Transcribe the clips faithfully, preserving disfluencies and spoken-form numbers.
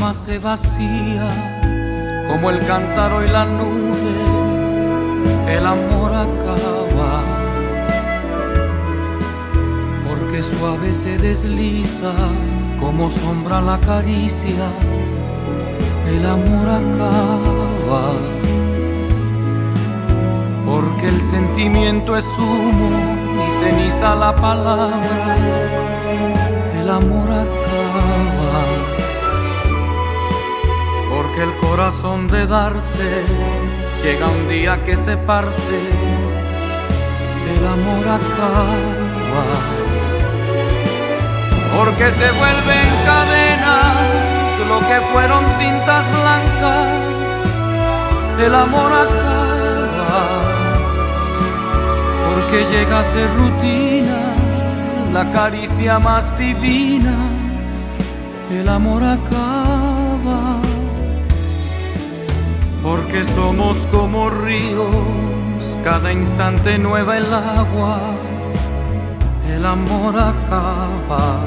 alma se vacía como el cántaro y la nube, el amor acaba, porque suave se desliza como sombra la caricia, el amor acaba, porque el sentimiento es humo y ceniza la palabra, el amor acaba, porque el corazón de darse llega un día que se parte, el amor acaba, porque se vuelven cadenas lo que fueron cintas blancas, el amor acaba, porque llega a ser rutina la caricia más divina, el amor acaba, porque somos como ríos, cada instante nueva el agua, el amor acaba,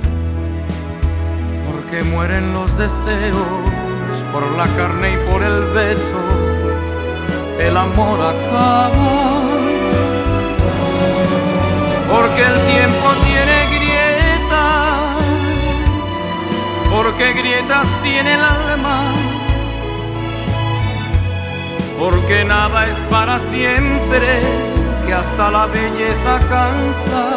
porque mueren los deseos por la carne y por el beso, el amor acaba, porque el tiempo tiene grietas, porque grietas tiene el alma, porque nada es para siempre, que hasta la belleza cansa,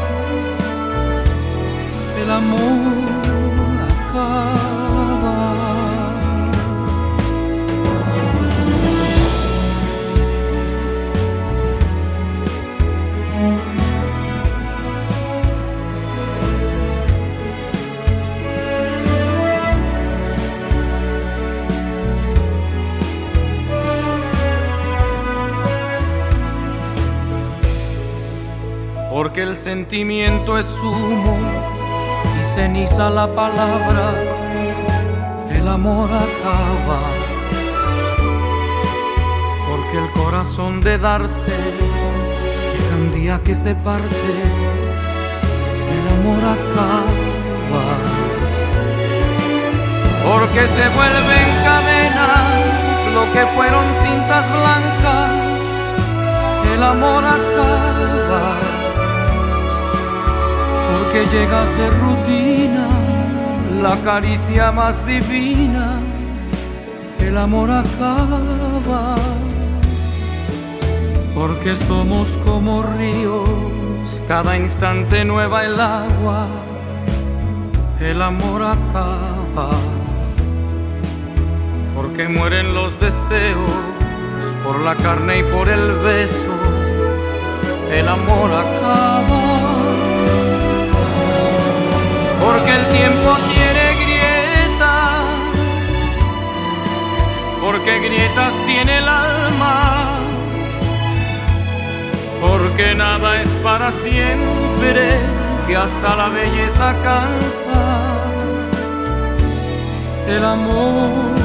el amor acaba. Porque el sentimiento es humo y ceniza la palabra, el amor acaba, porque el corazón de darse llega un día que se parte, el amor acaba, porque se vuelven cadenas lo que fueron cintas blancas, el amor acaba, porque llega a ser rutina la caricia más divina, el amor acaba, porque somos como ríos, cada instante nueva el agua, el amor acaba, porque mueren los deseos por la carne y por el beso, el amor acaba, porque el tiempo tiene grietas, porque grietas tiene el alma, porque nada es para siempre, que hasta la belleza cansa, el amor